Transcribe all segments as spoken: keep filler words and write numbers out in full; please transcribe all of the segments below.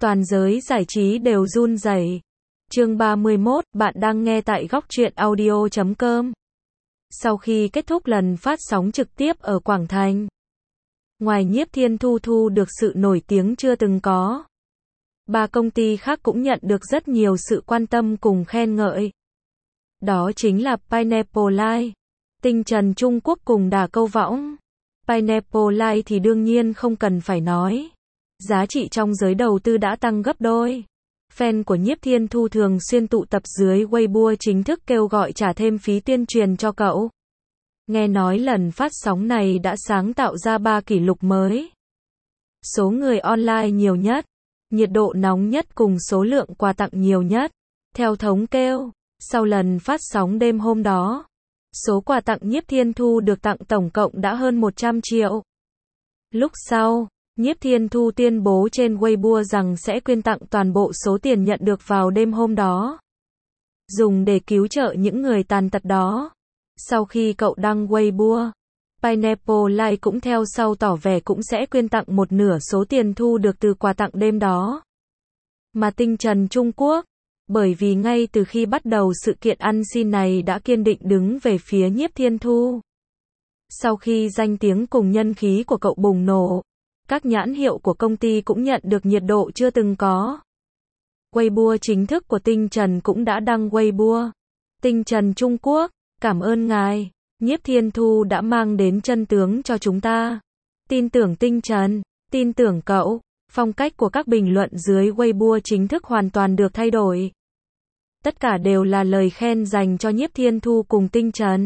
Toàn giới giải trí đều run rẩy. Chương ba mươi mốt, bạn đang nghe tại góc truyện audio chấm com. Sau khi kết thúc lần phát sóng trực tiếp ở Quảng Thành, ngoài Nhiếp Thiên Thu thu được sự nổi tiếng chưa từng có, ba công ty khác cũng nhận được rất nhiều sự quan tâm cùng khen ngợi. Đó chính là Pineapple Live, Tinh Trần Trung Quốc cùng Đả Câu Võng. Pineapple Live thì đương nhiên không cần phải nói, giá trị trong giới đầu tư đã tăng gấp đôi. Fan của Nhiếp Thiên Thu thường xuyên tụ tập dưới Weibo chính thức kêu gọi trả thêm phí tuyên truyền cho cậu. Nghe nói lần phát sóng này đã sáng tạo ra ba kỷ lục mới. Số người online nhiều nhất, nhiệt độ nóng nhất cùng số lượng quà tặng nhiều nhất. Theo thống kê, sau lần phát sóng đêm hôm đó, số quà tặng Nhiếp Thiên Thu được tặng tổng cộng đã hơn một trăm triệu. Lúc sau, Nhiếp Thiên Thu tuyên bố trên Weibo rằng sẽ quyên tặng toàn bộ số tiền nhận được vào đêm hôm đó, dùng để cứu trợ những người tàn tật đó. Sau khi cậu đăng Weibo, Pineapple Live cũng theo sau tỏ vẻ cũng sẽ quyên tặng một nửa số tiền thu được từ quà tặng đêm đó. Mà Tinh Trần Trung Quốc, bởi vì ngay từ khi bắt đầu sự kiện ăn xin này đã kiên định đứng về phía Nhiếp Thiên Thu. Sau khi danh tiếng cùng nhân khí của cậu bùng nổ, các nhãn hiệu của công ty cũng nhận được nhiệt độ chưa từng có. Weibo chính thức của Tinh Trần cũng đã đăng Weibo. Tinh Trần Trung Quốc, cảm ơn ngài, Nhiếp Thiên Thu đã mang đến chân tướng cho chúng ta. Tin tưởng Tinh Trần, tin tưởng cậu. Phong cách của các bình luận dưới Weibo chính thức hoàn toàn được thay đổi. Tất cả đều là lời khen dành cho Nhiếp Thiên Thu cùng Tinh Trần.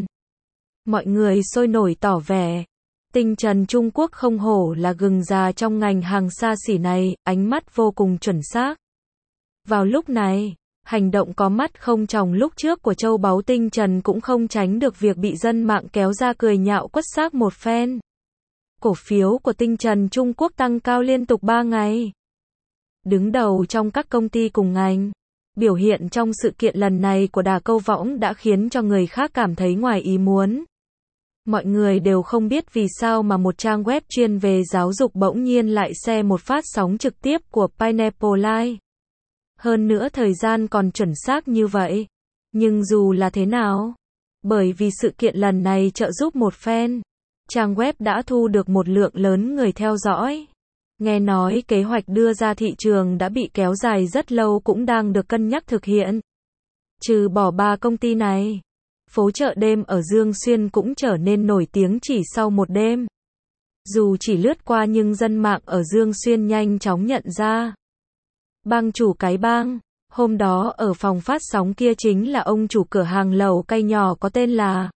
Mọi người sôi nổi tỏ vẻ, Tinh Trần Trung Quốc không hổ là gừng già trong ngành hàng xa xỉ này, ánh mắt vô cùng chuẩn xác. Vào lúc này, hành động có mắt không tròng lúc trước của châu báu Tinh Trần cũng không tránh được việc bị dân mạng kéo ra cười nhạo quất xác một phen. Cổ phiếu của Tinh Trần Trung Quốc tăng cao liên tục ba ngày. Đứng đầu trong các công ty cùng ngành, biểu hiện trong sự kiện lần này của Đả Câu Võng đã khiến cho người khác cảm thấy ngoài ý muốn. Mọi người đều không biết vì sao mà một trang web chuyên về giáo dục bỗng nhiên lại share một phát sóng trực tiếp của Pineapple Live. Hơn nữa thời gian còn chuẩn xác như vậy. Nhưng dù là thế nào, bởi vì sự kiện lần này trợ giúp một fan, trang web đã thu được một lượng lớn người theo dõi. Nghe nói kế hoạch đưa ra thị trường đã bị kéo dài rất lâu cũng đang được cân nhắc thực hiện. Trừ bỏ ba công ty này, phố chợ đêm ở Dương Xuyên cũng trở nên nổi tiếng chỉ sau một đêm. Dù chỉ lướt qua nhưng dân mạng ở Dương Xuyên nhanh chóng nhận ra. Bang chủ Cái Bang, hôm đó ở phòng phát sóng kia chính là ông chủ cửa hàng lẩu cay nhỏ có tên là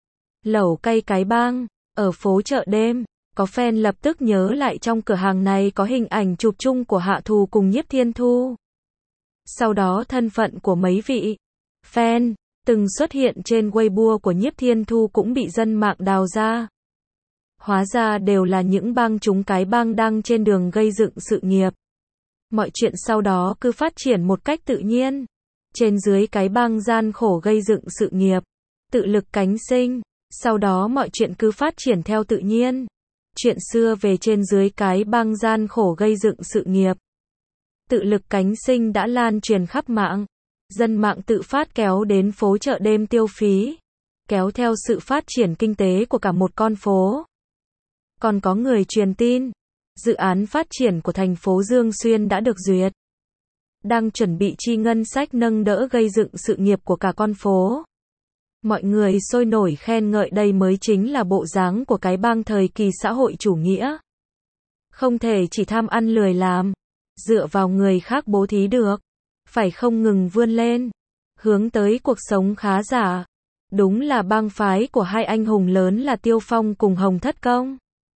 Lẩu Cay Cái Bang, ở phố chợ đêm. Có fan lập tức nhớ lại trong cửa hàng này có hình ảnh chụp chung của Hạ Thù cùng Nhiếp Thiên Thu. Sau đó thân phận của mấy vị fan từng xuất hiện trên Weibo của Nhiếp Thiên Thu cũng bị dân mạng đào ra. Hóa ra đều là những bang chúng Cái Bang đang trên đường gây dựng sự nghiệp. Mọi chuyện sau đó cứ phát triển một cách tự nhiên. Trên dưới Cái Bang gian khổ gây dựng sự nghiệp, tự lực cánh sinh. Sau đó mọi chuyện cứ phát triển theo tự nhiên. Chuyện xưa về trên dưới Cái Bang gian khổ gây dựng sự nghiệp, tự lực cánh sinh đã lan truyền khắp mạng. Dân mạng tự phát kéo đến phố chợ đêm tiêu phí, kéo theo sự phát triển kinh tế của cả một con phố. Còn có người truyền tin, dự án phát triển của thành phố Dương Xuyên đã được duyệt, đang chuẩn bị chi ngân sách nâng đỡ gây dựng sự nghiệp của cả con phố. Mọi người sôi nổi khen ngợi đây mới chính là bộ dáng của Cái Bang thời kỳ xã hội chủ nghĩa. Không thể chỉ tham ăn lười làm, dựa vào người khác bố thí được, phải không ngừng vươn lên, hướng tới cuộc sống khá giả. Đúng là bang phái của hai anh hùng lớn là Tiêu Phong cùng Hồng Thất Công.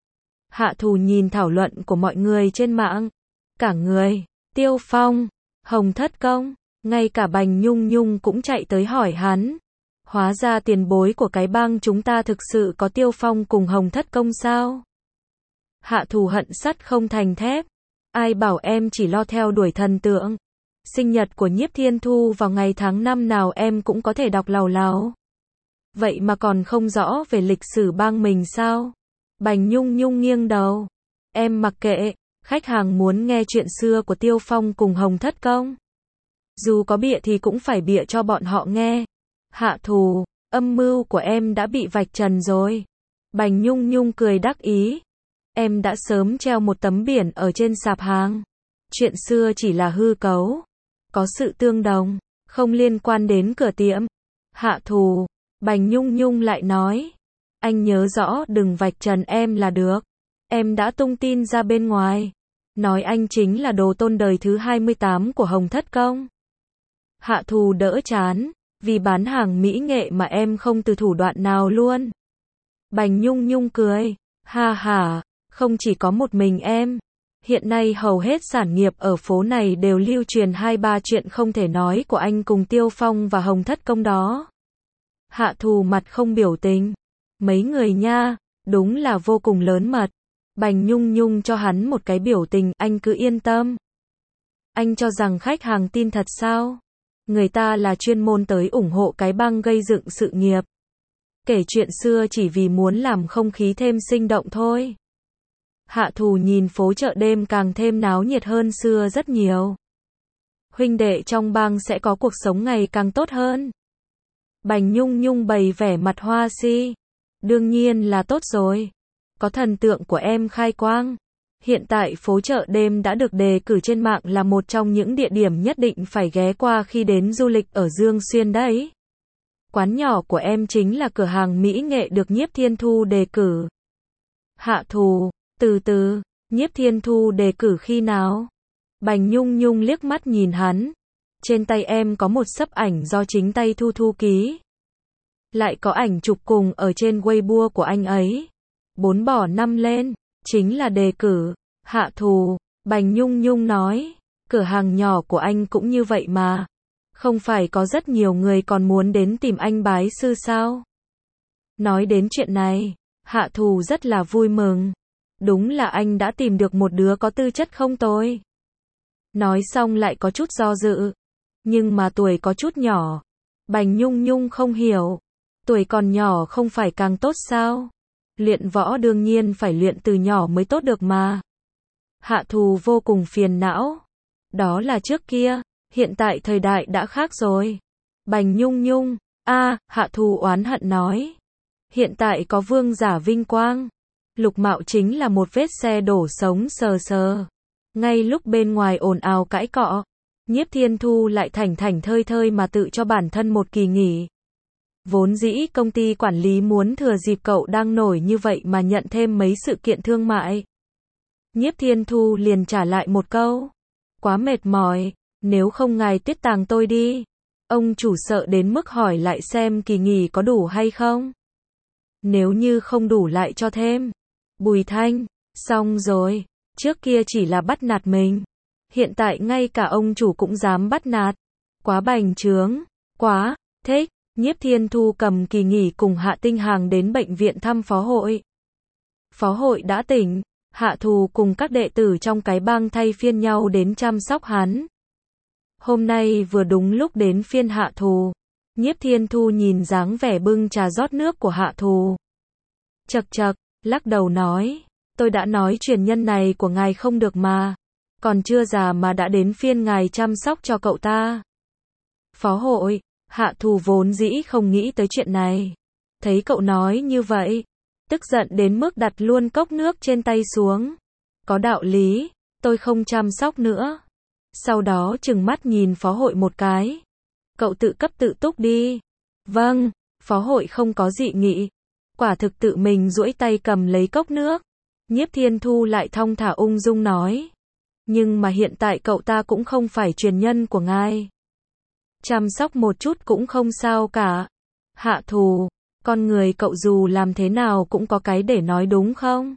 Hạ Thù nhìn thảo luận của mọi người trên mạng, cả người, Tiêu Phong, Hồng Thất Công, ngay cả Bành Nhung Nhung cũng chạy tới hỏi hắn. Hóa ra tiền bối của Cái Bang chúng ta thực sự có Tiêu Phong cùng Hồng Thất Công sao? Hạ Thù hận sắt không thành thép. Ai bảo em chỉ lo theo đuổi thần tượng. Sinh nhật của Nhiếp Thiên Thu vào ngày tháng năm nào em cũng có thể đọc lào lào. Vậy mà còn không rõ về lịch sử bang mình sao? Bành Nhung Nhung nghiêng đầu. Em mặc kệ, Khách hàng muốn nghe chuyện xưa của Tiêu Phong cùng Hồng Thất Công. Dù có bịa thì cũng phải bịa cho bọn họ nghe. Hạ Thù, âm mưu của em đã bị vạch trần rồi. Bành Nhung Nhung cười đắc ý. Em đã sớm treo một tấm biển ở trên sạp hàng. Chuyện xưa chỉ là hư cấu. Có sự tương đồng, không liên quan đến cửa tiệm. Hạ Thù, Bành Nhung Nhung lại nói. Anh nhớ rõ đừng vạch trần em là được. Em đã tung tin ra bên ngoài. Nói anh chính là đồ tôn đời thứ hai mươi tám của Hồng Thất Công. Hạ Thù đỡ chán. Vì bán hàng mỹ nghệ mà em không từ thủ đoạn nào luôn. Bành Nhung Nhung cười. Ha ha, không chỉ có một mình em. Hiện nay hầu hết sản nghiệp ở phố này đều lưu truyền hai ba chuyện không thể nói của anh cùng Tiêu Phong và Hồng Thất Công đó. Hạ Thù mặt không biểu tình. Mấy người nha, đúng là vô cùng lớn mật. Bành Nhung Nhung cho hắn một cái biểu tình, anh cứ yên tâm. Anh cho rằng khách hàng tin thật sao? Người ta là chuyên môn tới ủng hộ cái băng gây dựng sự nghiệp. Kể chuyện xưa chỉ vì muốn làm không khí thêm sinh động thôi. Hạ Thù nhìn phố chợ đêm càng thêm náo nhiệt hơn xưa rất nhiều. Huynh đệ trong bang sẽ có cuộc sống ngày càng tốt hơn. Bành Nhung Nhung bày vẻ mặt hoa si. Đương nhiên là tốt rồi. Có thần tượng của em khai quang. Hiện tại phố chợ đêm đã được đề cử trên mạng là một trong những địa điểm nhất định phải ghé qua khi đến du lịch ở Dương Xuyên đấy. Quán nhỏ của em chính là cửa hàng mỹ nghệ được Nhiếp Thiên Thu đề cử. Hạ Thù, từ từ, Nhiếp Thiên Thu đề cử khi nào? Bành Nhung Nhung liếc mắt nhìn hắn. Trên tay em có một xấp ảnh do chính tay Thu Thu ký. Lại có ảnh chụp cùng ở trên Weibo của anh ấy. Bốn bỏ năm lên, chính là đề cử. Hạ Thù, Bành Nhung Nhung nói, cửa hàng nhỏ của anh cũng như vậy mà. Không phải có rất nhiều người còn muốn đến tìm anh bái sư sao? Nói đến chuyện này, Hạ Thù rất là vui mừng. Đúng là anh đã tìm được một đứa có tư chất không tồi. Nói xong lại có chút do dự. Nhưng mà tuổi có chút nhỏ. Bành Nhung Nhung không hiểu. Tuổi còn nhỏ không phải càng tốt sao? Luyện võ đương nhiên phải luyện từ nhỏ mới tốt được mà. Hạ Thù vô cùng phiền não. Đó là trước kia, hiện tại thời đại đã khác rồi. Bành Nhung Nhung, a, Hạ Thù oán hận nói. Hiện tại có vương giả vinh quang. Lục Mạo chính là một vết xe đổ sống sờ sờ. Ngay lúc bên ngoài ồn ào cãi cọ, Nhiếp Thiên Thu lại thảnh thảnh thơi thơi mà tự cho bản thân một kỳ nghỉ. Vốn dĩ công ty quản lý muốn thừa dịp cậu đang nổi như vậy mà nhận thêm mấy sự kiện thương mại. Nhiếp Thiên Thu liền trả lại một câu. Quá mệt mỏi, nếu không ngài tuyết tàng tôi đi. Ông chủ sợ đến mức hỏi lại xem kỳ nghỉ có đủ hay không. Nếu như không đủ lại cho thêm. Bùi Thanh, xong rồi, trước kia chỉ là bắt nạt mình. Hiện tại ngay cả ông chủ cũng dám bắt nạt. Quá bành trướng, quá, thích. Nhiếp Thiên Thu cầm kỳ nghỉ cùng Hạ Tinh Hàng đến bệnh viện thăm phó hội. Phó hội đã tỉnh, Hạ Thù cùng các đệ tử trong cái bang thay phiên nhau đến chăm sóc hắn. Hôm nay vừa đúng lúc đến phiên Hạ Thù. Nhiếp Thiên Thu nhìn dáng vẻ bưng trà rót nước của Hạ Thù. Chậc chậc, lắc đầu nói, tôi đã nói truyền nhân này của ngài không được mà. Còn chưa già mà đã đến phiên ngài chăm sóc cho cậu ta. Phó hội, Hạ Thù vốn dĩ không nghĩ tới chuyện này. Thấy cậu nói như vậy, tức giận đến mức đặt luôn cốc nước trên tay xuống. Có đạo lý, tôi không chăm sóc nữa. Sau đó trừng mắt nhìn phó hội một cái. Cậu tự cấp tự túc đi. Vâng, phó hội không có dị nghị. Quả thực tự mình duỗi tay cầm lấy cốc nước. Nhiếp Thiên Thu lại thong thả ung dung nói. Nhưng mà hiện tại cậu ta cũng không phải truyền nhân của ngài. Chăm sóc một chút cũng không sao cả. Hạ Thù, con người cậu dù làm thế nào cũng có cái để nói đúng không?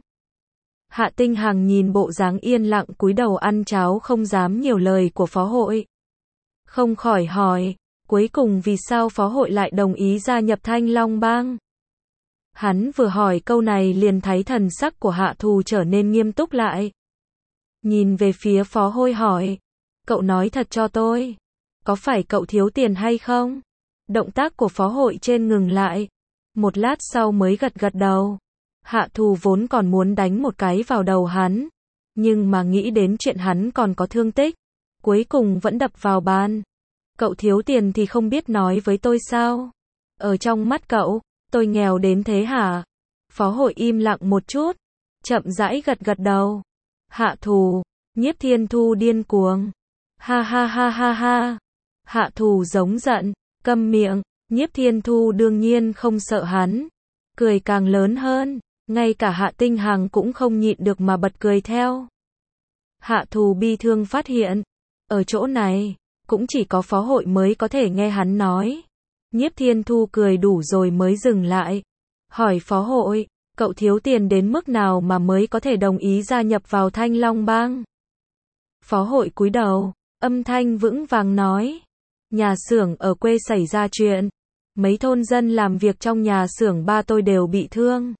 Hạ Tinh Hằng nhìn bộ dáng yên lặng cúi đầu ăn cháo không dám nhiều lời của phó hội. Không khỏi hỏi, cuối cùng vì sao phó hội lại đồng ý gia nhập Thanh Long Bang? Hắn vừa hỏi câu này liền thấy thần sắc của Hạ Thù trở nên nghiêm túc lại. Nhìn về phía phó hội hỏi, cậu nói thật cho tôi. Có phải cậu thiếu tiền hay không? Động tác của phó hội trên ngừng lại. Một lát sau mới gật gật đầu. Hạ Thù vốn còn muốn đánh một cái vào đầu hắn. Nhưng mà nghĩ đến chuyện hắn còn có thương tích, cuối cùng vẫn đập vào bàn. Cậu thiếu tiền thì không biết nói với tôi sao? Ở trong mắt cậu, tôi nghèo đến thế hả? Phó hội im lặng một chút, chậm rãi gật gật đầu. Hạ Thù, Nhiếp Thiên Thu điên cuồng. Ha ha ha ha ha. Hạ Thù giống giận, câm miệng. Nhiếp Thiên Thu đương nhiên không sợ hắn, cười càng lớn hơn, ngay cả Hạ Tinh Hằng cũng không nhịn được mà bật cười theo. Hạ Thù bi thương phát hiện, ở chỗ này, cũng chỉ có phó hội mới có thể nghe hắn nói. Nhiếp Thiên Thu cười đủ rồi mới dừng lại, hỏi phó hội, cậu thiếu tiền đến mức nào mà mới có thể đồng ý gia nhập vào Thanh Long Bang? Phó hội cúi đầu, âm thanh vững vàng nói, nhà xưởng ở quê xảy ra chuyện, mấy thôn dân làm việc trong nhà xưởng ba tôi đều bị thương.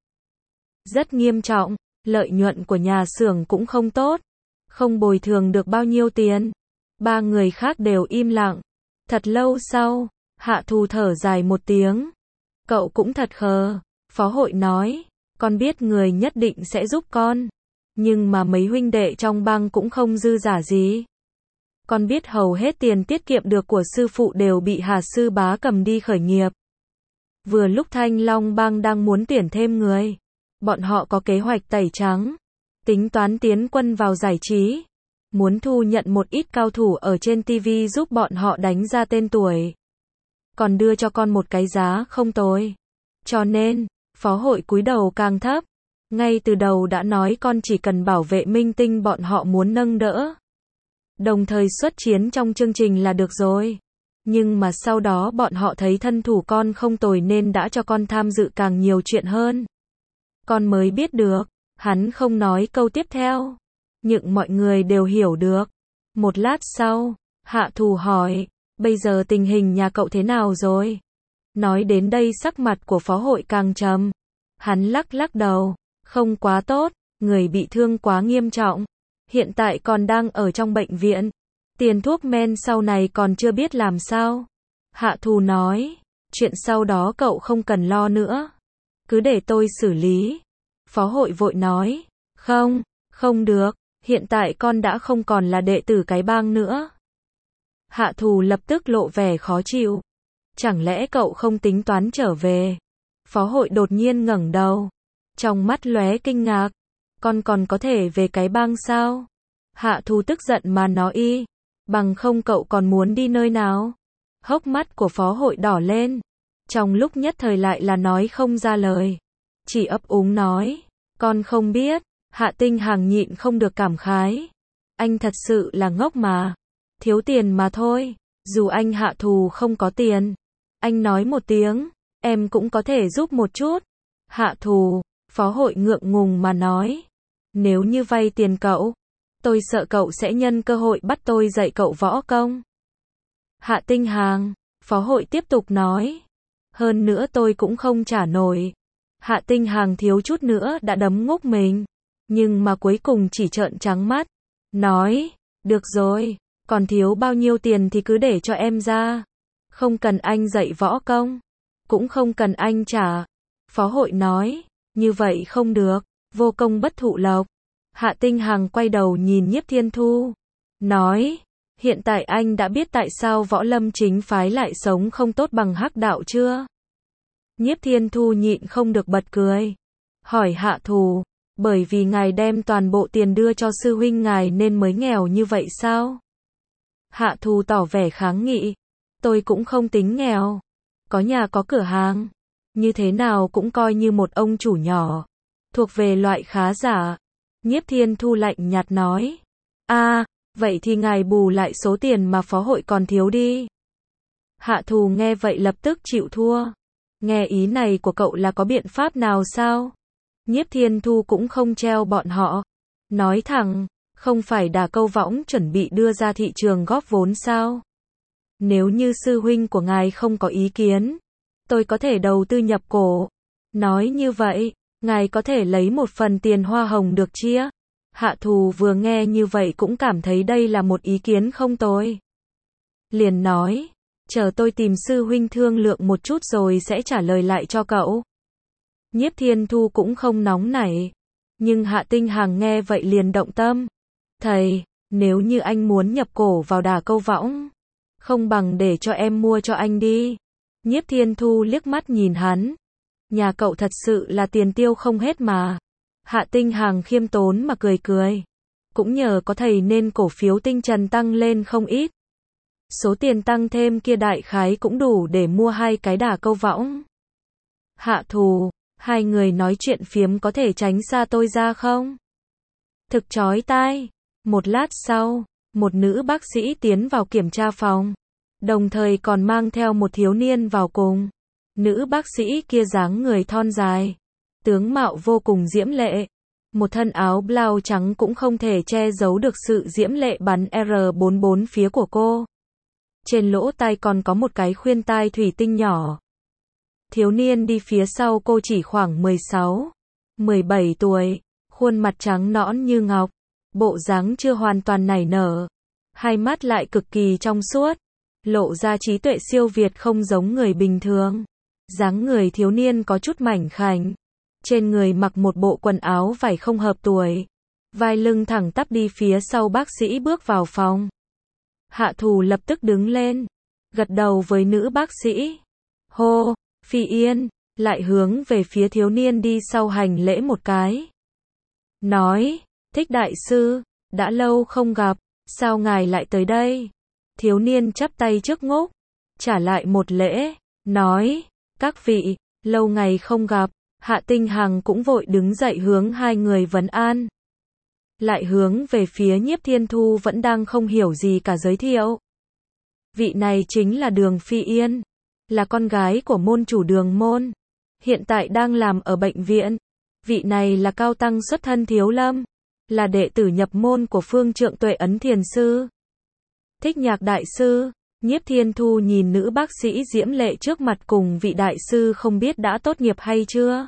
Rất nghiêm trọng, lợi nhuận của nhà xưởng cũng không tốt, không bồi thường được bao nhiêu tiền. Ba người khác đều im lặng. Thật lâu sau, Hạ Thù thở dài một tiếng. Cậu cũng thật khờ, phó hội nói, con biết người nhất định sẽ giúp con, nhưng mà mấy huynh đệ trong bang cũng không dư giả gì. Con biết hầu hết tiền tiết kiệm được của sư phụ đều bị Hà sư bá cầm đi khởi nghiệp. Vừa lúc Thanh Long Bang đang muốn tuyển thêm người, bọn họ có kế hoạch tẩy trắng, tính toán tiến quân vào giải trí, muốn thu nhận một ít cao thủ ở trên ti vi giúp bọn họ đánh ra tên tuổi. Còn đưa cho con một cái giá không tồi. Cho nên, phó hội cúi đầu càng thấp, ngay từ đầu đã nói con chỉ cần bảo vệ minh tinh bọn họ muốn nâng đỡ, đồng thời xuất chiến trong chương trình là được rồi. Nhưng mà sau đó bọn họ thấy thân thủ con không tồi nên đã cho con tham dự càng nhiều chuyện hơn. Con mới biết được, hắn không nói câu tiếp theo, nhưng mọi người đều hiểu được. Một lát sau, Hạ Thù hỏi, bây giờ tình hình nhà cậu thế nào rồi? Nói đến đây sắc mặt của phó hội càng trầm. Hắn lắc lắc đầu, không quá tốt, người bị thương quá nghiêm trọng. Hiện tại còn đang ở trong bệnh viện. Tiền thuốc men sau này còn chưa biết làm sao. Hạ Thù nói, chuyện sau đó cậu không cần lo nữa. Cứ để tôi xử lý. Phó hội vội nói, không, không được, hiện tại con đã không còn là đệ tử cái bang nữa. Hạ Thù lập tức lộ vẻ khó chịu. Chẳng lẽ cậu không tính toán trở về? Phó hội đột nhiên ngẩng đầu, trong mắt lóe kinh ngạc. Con còn có thể về cái bang sao? Hạ Thù tức giận mà nói y, bằng không cậu còn muốn đi nơi nào? Hốc mắt của phó hội đỏ lên, trong lúc nhất thời lại là nói không ra lời, chỉ ấp úng nói, con không biết. Hạ Tinh Hằng nhịn không được cảm khái, anh thật sự là ngốc mà, thiếu tiền mà thôi. Dù anh Hạ Thù không có tiền, anh nói một tiếng, em cũng có thể giúp một chút. Hạ Thù, phó hội ngượng ngùng mà nói, nếu như vay tiền cậu, tôi sợ cậu sẽ nhân cơ hội bắt tôi dạy cậu võ công. Hạ Tinh Hằng, phó hội tiếp tục nói, hơn nữa tôi cũng không trả nổi. Hạ Tinh Hằng thiếu chút nữa đã đấm ngốc mình, nhưng mà cuối cùng chỉ trợn trắng mắt, nói, được rồi, còn thiếu bao nhiêu tiền thì cứ để cho em ra. Không cần anh dạy võ công, cũng không cần anh trả. Phó hội nói, như vậy không được, vô công bất thụ lộc. Hạ Tinh Hằng quay đầu nhìn Nhiếp Thiên Thu, nói, hiện tại anh đã biết tại sao võ lâm chính phái lại sống không tốt bằng hắc đạo chưa? Nhiếp Thiên Thu nhịn không được bật cười, hỏi Hạ Thù, bởi vì ngài đem toàn bộ tiền đưa cho sư huynh ngài nên mới nghèo như vậy sao? Hạ Thù tỏ vẻ kháng nghị, tôi cũng không tính nghèo, có nhà có cửa hàng, như thế nào cũng coi như một ông chủ nhỏ, thuộc về loại khá giả. Nhiếp Thiên Thu lạnh nhạt nói, a, à, vậy thì ngài bù lại số tiền mà phó hội còn thiếu đi. Hạ Thù nghe vậy lập tức chịu thua, nghe ý này của cậu là có biện pháp nào sao? Nhiếp Thiên Thu cũng không treo bọn họ, nói thẳng, không phải Đả Câu Võng chuẩn bị đưa ra thị trường góp vốn sao? Nếu như sư huynh của ngài không có ý kiến, tôi có thể đầu tư nhập cổ. Nói như vậy, ngài có thể lấy một phần tiền hoa hồng được chia. Hạ Thù vừa nghe như vậy cũng cảm thấy đây là một ý kiến không tồi. Liền nói, chờ tôi tìm sư huynh thương lượng một chút rồi sẽ trả lời lại cho cậu. Nhiếp Thiên Thu cũng không nóng nảy, Nhưng Hạ Tinh Hằng nghe vậy liền động tâm. Thầy, nếu như anh muốn nhập cổ vào Đả Câu Võng, không bằng để cho em mua cho anh đi. Nhiếp Thiên Thu liếc mắt nhìn hắn. Nhà cậu thật sự là tiền tiêu không hết mà. Hạ Tinh Hằng khiêm tốn mà cười cười. Cũng nhờ có thầy nên cổ phiếu Tinh Trần tăng lên không ít. Số tiền tăng thêm kia đại khái cũng đủ để mua hai cái Đả Câu Võng. Hạ Thù, hai người nói chuyện phiếm có thể tránh xa tôi ra không? Thực chói tai. Một lát sau, một nữ bác sĩ tiến vào kiểm tra phòng, đồng thời còn mang theo một thiếu niên vào cùng. Nữ bác sĩ kia dáng người thon dài, tướng mạo vô cùng diễm lệ. Một thân áo blau trắng cũng không thể che giấu được sự diễm lệ bắn R bốn mươi bốn phía của cô. Trên lỗ tai còn có một cái khuyên tai thủy tinh nhỏ. Thiếu niên đi phía sau cô chỉ khoảng mười sáu, mười bảy tuổi, khuôn mặt trắng nõn như ngọc, bộ dáng chưa hoàn toàn nảy nở, hai mắt lại cực kỳ trong suốt, lộ ra trí tuệ siêu việt không giống người bình thường. Dáng người thiếu niên có chút mảnh khảnh, trên người mặc một bộ quần áo vải không hợp tuổi, vai lưng thẳng tắp đi phía sau bác sĩ bước vào phòng. Hạ Thù lập tức đứng lên, gật đầu với nữ bác sĩ. Hô, Phi Yên, lại hướng về phía thiếu niên đi sau hành lễ một cái. Nói, Thích đại sư, đã lâu không gặp, sao ngài lại tới đây? Thiếu niên chắp tay trước ngốc, trả lại một lễ, nói, các vị, lâu ngày không gặp. Hạ Tinh Hằng cũng vội đứng dậy hướng hai người vấn an. Lại hướng về phía Nhiếp Thiên Thu vẫn đang không hiểu gì cả giới thiệu. Vị này chính là Đường Phi Yên, là con gái của môn chủ Đường môn, hiện tại đang làm ở bệnh viện. Vị này là cao tăng xuất thân Thiếu Lâm, là đệ tử nhập môn của Phương Trượng Tuệ Ấn Thiền Sư. Thích Nhạc đại sư. Nhiếp Thiên Thu nhìn nữ bác sĩ diễm lệ trước mặt cùng vị đại sư không biết đã tốt nghiệp hay chưa.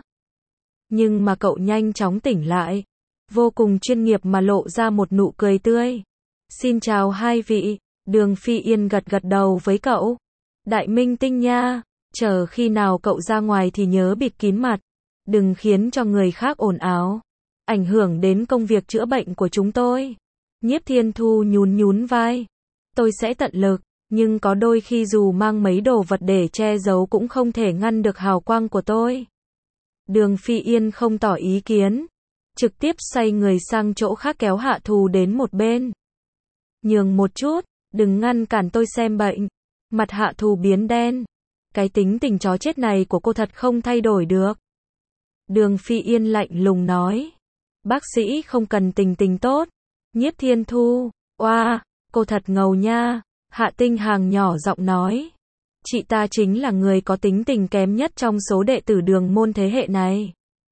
Nhưng mà cậu nhanh chóng tỉnh lại, vô cùng chuyên nghiệp mà lộ ra một nụ cười tươi. Xin chào hai vị. Đường Phi Yên gật gật đầu với cậu. Đại minh tinh nha, chờ khi nào cậu ra ngoài thì nhớ bịt kín mặt, đừng khiến cho người khác ồn ào, ảnh hưởng đến công việc chữa bệnh của chúng tôi. Nhiếp Thiên Thu nhún nhún vai. Tôi sẽ tận lực. Nhưng có đôi khi dù mang mấy đồ vật để che giấu cũng không thể ngăn được hào quang của tôi. Đường Phi Yên không tỏ ý kiến, trực tiếp xoay người sang chỗ khác kéo Hạ Thù đến một bên. Nhường một chút, đừng ngăn cản tôi xem bệnh. Mặt Hạ Thù biến đen. Cái tính tình chó chết này của cô thật không thay đổi được. Đường Phi Yên lạnh lùng nói. Bác sĩ không cần tình tình tốt. Nhiếp Thiên Thu, oa, cô thật ngầu nha. Hạ Tinh Hằng nhỏ giọng nói. Chị ta chính là người có tính tình kém nhất trong số đệ tử Đường môn thế hệ này.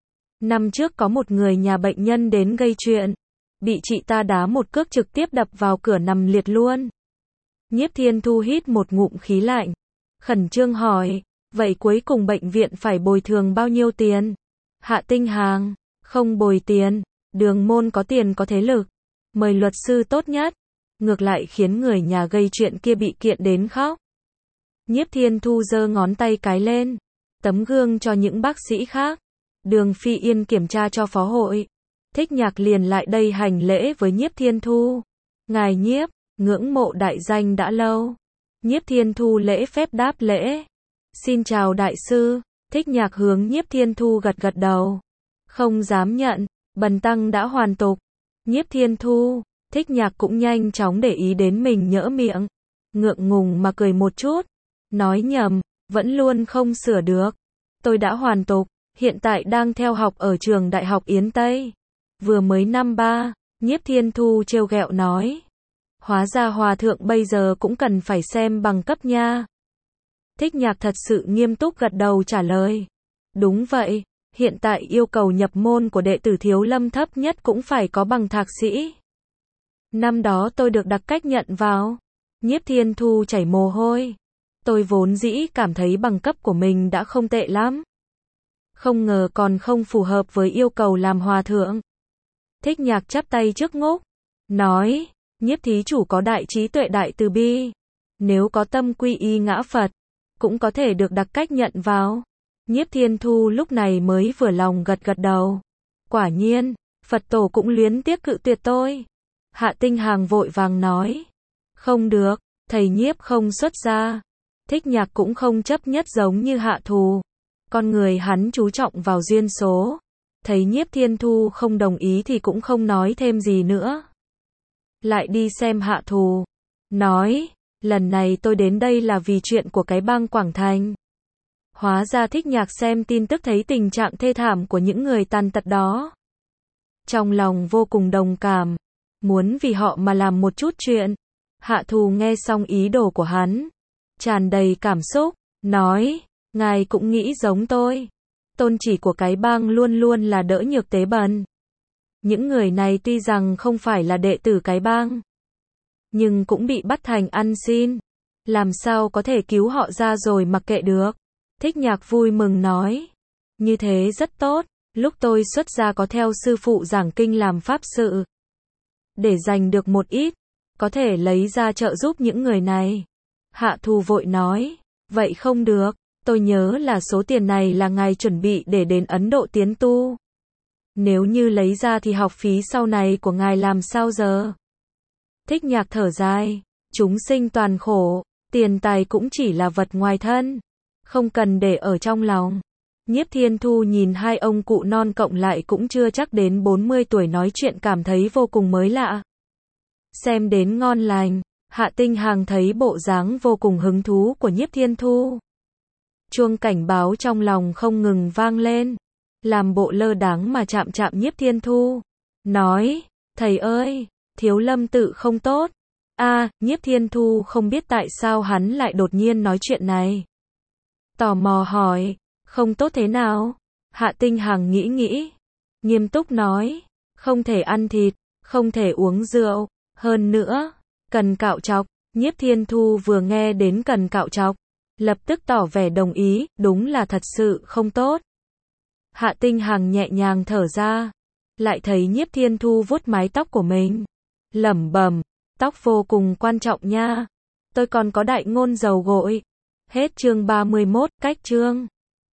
Năm trước có một người nhà bệnh nhân đến gây chuyện, bị chị ta đá một cước trực tiếp đập vào cửa nằm liệt luôn. Nhiếp Thiên Thu hít một ngụm khí lạnh, khẩn trương hỏi, vậy cuối cùng bệnh viện phải bồi thường bao nhiêu tiền? Hạ Tinh Hằng, không bồi tiền, Đường môn có tiền có thế lực, mời luật sư tốt nhất. Ngược lại khiến người nhà gây chuyện kia bị kiện đến khóc. Nhiếp Thiên Thu giơ ngón tay cái lên, tấm gương cho những bác sĩ khác. Đường Phi Yên kiểm tra cho phó hội. Thích Nhạc liền lại đây hành lễ với Nhiếp Thiên Thu. Ngài Nhiếp, ngưỡng mộ đại danh đã lâu. Nhiếp Thiên Thu lễ phép đáp lễ. Xin chào đại sư. Thích Nhạc hướng Nhiếp Thiên Thu gật gật đầu. Không dám nhận, bần tăng đã hoàn tục. Nhiếp Thiên Thu. Thích Nhạc cũng nhanh chóng để ý đến mình nhỡ miệng, ngượng ngùng mà cười một chút, nói nhầm, vẫn luôn không sửa được. Tôi đã hoàn tục, hiện tại đang theo học ở trường Đại học Yến Tây. Vừa mới năm ba, Nhiếp Thiên Thu trêu ghẹo nói. Hóa ra hòa thượng bây giờ cũng cần phải xem bằng cấp nha. Thích Nhạc thật sự nghiêm túc gật đầu trả lời. Đúng vậy, hiện tại yêu cầu nhập môn của đệ tử Thiếu Lâm thấp nhất cũng phải có bằng thạc sĩ. Năm đó tôi được đặc cách nhận vào. Nhiếp Thiên Thu chảy mồ hôi. Tôi vốn dĩ cảm thấy bằng cấp của mình đã không tệ lắm. Không ngờ còn không phù hợp với yêu cầu làm hòa thượng. Thích Nhạc chắp tay trước ngốc, nói, Nhiếp thí chủ có đại trí tuệ đại từ bi. Nếu có tâm quy y ngã Phật, cũng có thể được đặc cách nhận vào. Nhiếp Thiên Thu lúc này mới vừa lòng gật gật đầu. Quả nhiên, Phật tổ cũng luyến tiếc cự tuyệt tôi. Hạ Tinh Hằng vội vàng nói. Không được, thầy Nhiếp không xuất gia. Thích Nhạc cũng không chấp nhất giống như Hạ Thù. Con người hắn chú trọng vào duyên số. Thấy Nhiếp Thiên Thu không đồng ý thì cũng không nói thêm gì nữa. Lại đi xem Hạ Thù. Nói, lần này tôi đến đây là vì chuyện của cái bang Quảng Thành. Hóa ra Thích Nhạc xem tin tức thấy tình trạng thê thảm của những người tàn tật đó. Trong lòng vô cùng đồng cảm. Muốn vì họ mà làm một chút chuyện. Hạ Thù nghe xong ý đồ của hắn. Tràn đầy cảm xúc. Nói, ngài cũng nghĩ giống tôi. Tôn chỉ của cái bang luôn luôn là đỡ nhược tế bần. Những người này tuy rằng không phải là đệ tử cái bang, nhưng cũng bị bắt thành ăn xin. Làm sao có thể cứu họ ra rồi mặc kệ được. Thích Nhạc vui mừng nói. Như thế rất tốt. Lúc tôi xuất gia có theo sư phụ giảng kinh làm pháp sự. Để giành được một ít, có thể lấy ra trợ giúp những người này. Hạ Thù vội nói. Vậy không được. Tôi nhớ là số tiền này là ngài chuẩn bị để đến Ấn Độ tiến tu. Nếu như lấy ra thì học phí sau này của ngài làm sao giờ? Thích Nhạc thở dài. Chúng sinh toàn khổ. Tiền tài cũng chỉ là vật ngoài thân. Không cần để ở trong lòng. Nhiếp Thiên Thu nhìn hai ông cụ non cộng lại cũng chưa chắc đến bốn mươi tuổi nói chuyện cảm thấy vô cùng mới lạ. Xem đến ngon lành. Hạ Tinh Hằng thấy bộ dáng vô cùng hứng thú của Nhiếp Thiên Thu. Chuông cảnh báo trong lòng không ngừng vang lên. Làm bộ lơ đáng mà chạm chạm Nhiếp Thiên Thu. Nói, thầy ơi, Thiếu Lâm tự không tốt. A, à, Nhiếp Thiên Thu không biết tại sao hắn lại đột nhiên nói chuyện này. Tò mò hỏi, không tốt thế nào? Hạ Tinh Hằng nghĩ nghĩ. Nghiêm túc nói, không thể ăn thịt, không thể uống rượu. Hơn nữa, cần cạo trọc. Nhiếp Thiên Thu vừa nghe đến cần cạo trọc. Lập tức tỏ vẻ đồng ý, đúng là thật sự không tốt. Hạ Tinh Hằng nhẹ nhàng thở ra. Lại thấy Nhiếp Thiên Thu vuốt mái tóc của mình. Lẩm bẩm, tóc vô cùng quan trọng nha. Tôi còn có đại ngôn dầu gội. Hết chương ba mươi mốt, cách chương.